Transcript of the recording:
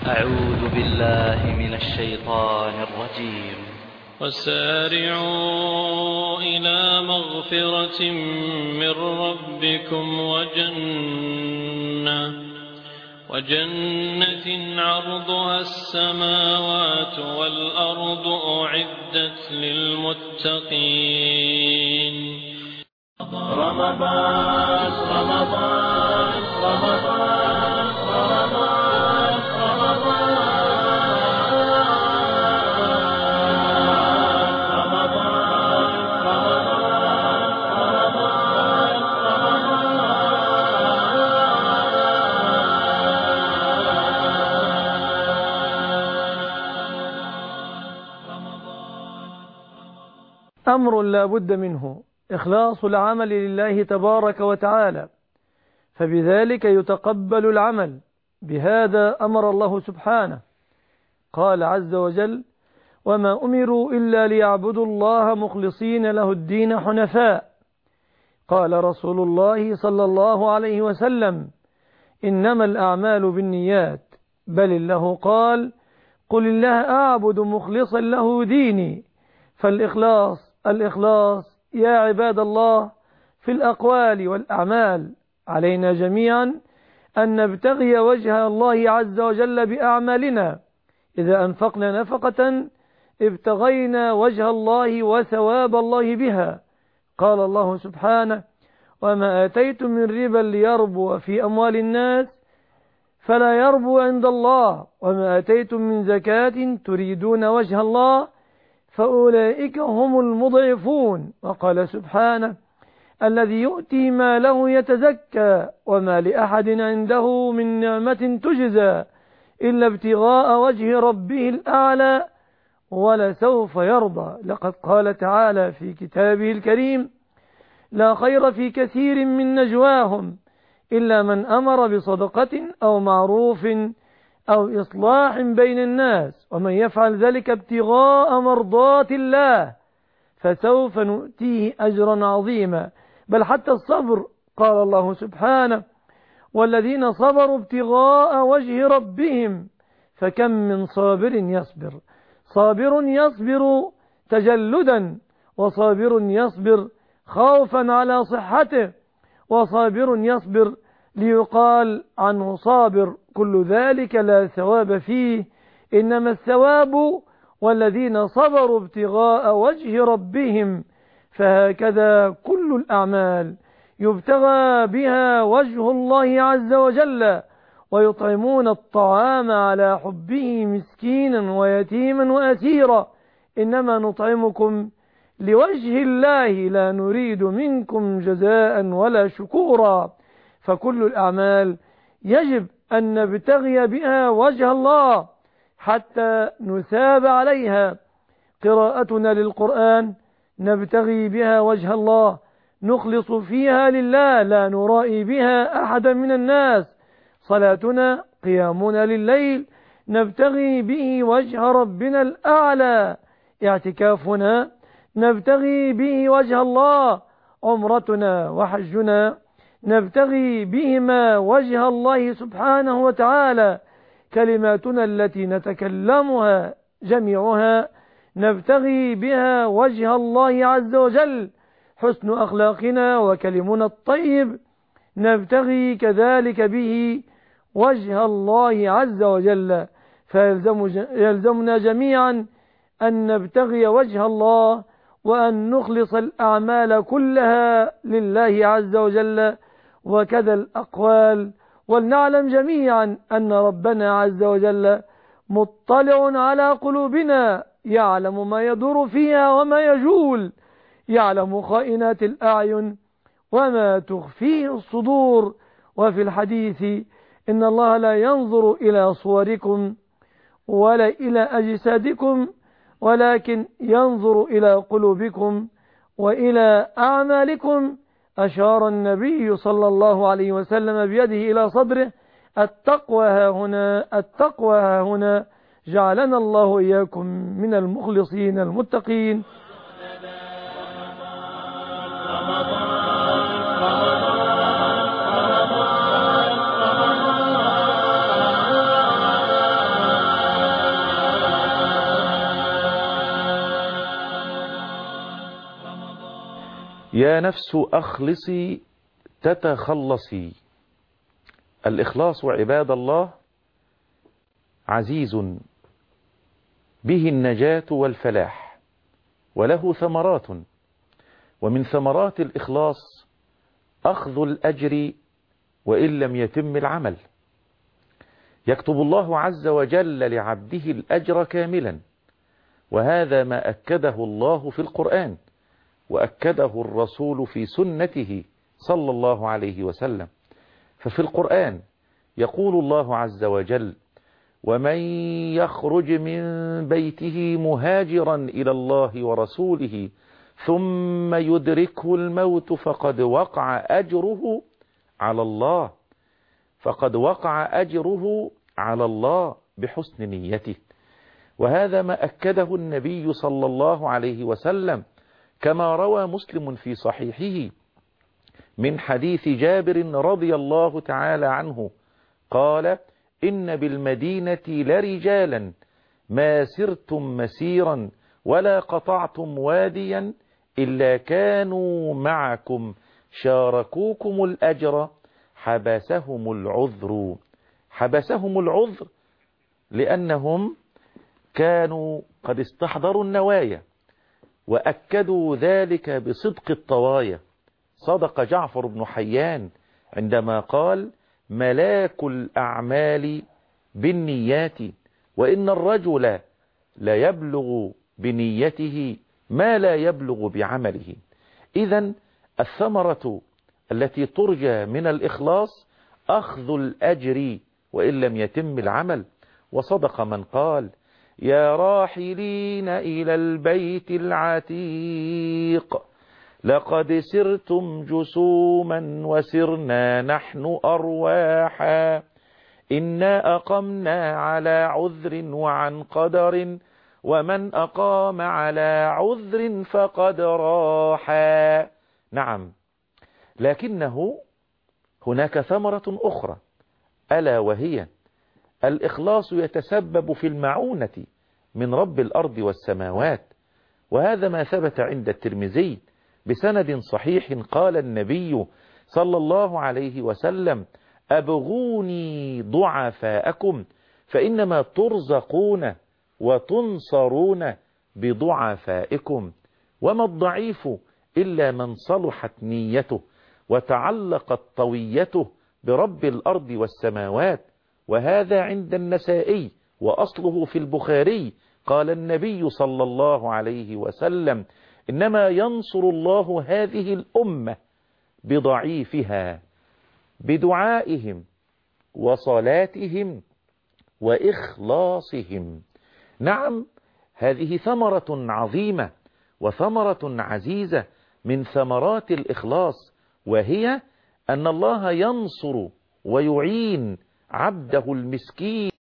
أعوذ بالله من الشيطان الرجيم. وسارعوا إلى مغفرة من ربكم وجنة عرضها السماوات والأرض أعدت للمتقين. رمضان رمضان رمضان رمضان أمر لا بد منه إخلاص العمل لله تبارك وتعالى، فبذلك يتقبل العمل. بهذا أمر الله سبحانه، قال عز وجل: وما أمروا إلا ليعبدوا الله مخلصين له الدين حنفاء. قال رسول الله صلى الله عليه وسلم: إنما الأعمال بالنيات، بل الله قال: قل الله أعبد مخلصا له ديني. الإخلاص يا عباد الله في الأقوال والأعمال. علينا جميعا أن نبتغي وجه الله عز وجل بأعمالنا. إذا أنفقنا نفقة ابتغينا وجه الله وثواب الله بها. قال الله سبحانه: وما آتيتم من ربا ليربو في أموال الناس فلا يربو عند الله، وما آتيتم من زكاة تريدون وجه الله فأولئك هم المضعفون. وقال سبحانه: الذي يؤتي ماله يتزكى وما لأحد عنده من نعمة تجزى إلا ابتغاء وجه ربه الأعلى ولسوف يرضى. لقد قال تعالى في كتابه الكريم: لا خير في كثير من نجواهم إلا من أمر بصدقة أو معروف أو إصلاح بين الناس، ومن يفعل ذلك ابتغاء مرضات الله فسوف نؤتيه أجرا عظيما. بل حتى الصبر، قال الله سبحانه: والذين صبروا ابتغاء وجه ربهم فكم من صابر يصبر تجلدا، وصابر يصبر خوفا على صحته، وصابر يصبر ليقال عنه صابر. كل ذلك لا ثواب فيه، إنما الثواب والذين صبروا ابتغاء وجه ربهم. فهكذا كل الأعمال يبتغى بها وجه الله عز وجل، ويطعمون الطعام على حبه مسكينا ويتيما وأسيرا. إنما نطعمكم لوجه الله لا نريد منكم جزاء ولا شكورا. فكل الأعمال يجب أن نبتغي بها وجه الله حتى نثاب عليها. قراءتنا للقرآن نبتغي بها وجه الله، نخلص فيها لله لا نرائي بها أحدا من الناس. صلاتنا، قيامنا لليل نبتغي به وجه ربنا الأعلى. اعتكافنا نبتغي به وجه الله. عمرتنا وحجنا نبتغي بهما وجه الله سبحانه وتعالى. كلماتنا التي نتكلمها جميعها نبتغي بها وجه الله عز وجل. حسن أخلاقنا وكلمنا الطيب نبتغي كذلك به وجه الله عز وجل. فيلزمنا جميعا أن نبتغي وجه الله، وأن نخلص الأعمال كلها لله عز وجل، وكذا الأقوال. ولنعلم جميعا أن ربنا عز وجل مطلع على قلوبنا، يعلم ما يدور فيها وما يجول، يعلم خائنات الأعين وما تخفيه الصدور. وفي الحديث: إن الله لا ينظر إلى صوركم ولا إلى أجسادكم ولكن ينظر إلى قلوبكم وإلى أعمالكم. أشار النبي صلى الله عليه وسلم بيده إلى صدره: التقوى ها هنا جعلنا الله إياكم من المخلصين المتقين. يا نفس أخلصي تتخلصي. الإخلاص عباد الله عزيز به النجاة والفلاح، وله ثمرات، ومن ثمرات الإخلاص أخذ الأجر وإن لم يتم العمل. يكتب الله عز وجل لعبده الأجر كاملا، وهذا ما أكده الله في القرآن، وأكده الرسول في سنته صلى الله عليه وسلم. ففي القرآن يقول الله عز وجل: ومن يخرج من بيته مهاجرا إلى الله ورسوله ثم يدركه الموت فقد وقع أجره على الله، فقد وقع أجره على الله بحسن نيته. وهذا ما أكده النبي صلى الله عليه وسلم، كما روى مسلم في صحيحه من حديث جابر رضي الله تعالى عنه قال: إن بالمدينة لرجالا ما سرتم مسيرا ولا قطعتم واديا إلا كانوا معكم شاركوكم الأجر حبسهم العذر. حبسهم العذر لأنهم كانوا قد استحضروا النوايا وأكدوا ذلك بصدق الطوايا. صدق جعفر بن حيان عندما قال: ملاك الأعمال بالنيات، وإن الرجل لا يبلغ بنيته ما لا يبلغ بعمله. إذن الثمرة التي ترجى من الإخلاص أخذ الأجر وإن لم يتم العمل. وصدق من قال: يا راحلين إلى البيت العتيق لقد سرتم جسوما وسرنا نحن أرواحا، إنا أقمنا على عذر وعن قدر، ومن أقام على عذر فقد راحا. نعم، لكنه هناك ثمرة أخرى، ألا وهي الإخلاص يتسبب في المعونة من رب الأرض والسماوات. وهذا ما ثبت عند الترمذي بسند صحيح قال النبي صلى الله عليه وسلم: أبغوني ضعفاءكم فإنما ترزقون وتنصرون بضعفائكم. وما الضعيف إلا من صلحت نيته وتعلقت طويته برب الأرض والسماوات. وهذا عند النسائي وأصله في البخاري قال النبي صلى الله عليه وسلم: إنما ينصر الله هذه الأمة بضعيفها بدعائهم وصلاتهم وإخلاصهم. نعم، هذه ثمرة عظيمة وثمرة عزيزة من ثمرات الإخلاص، وهي أن الله ينصر ويعين عبده المسكين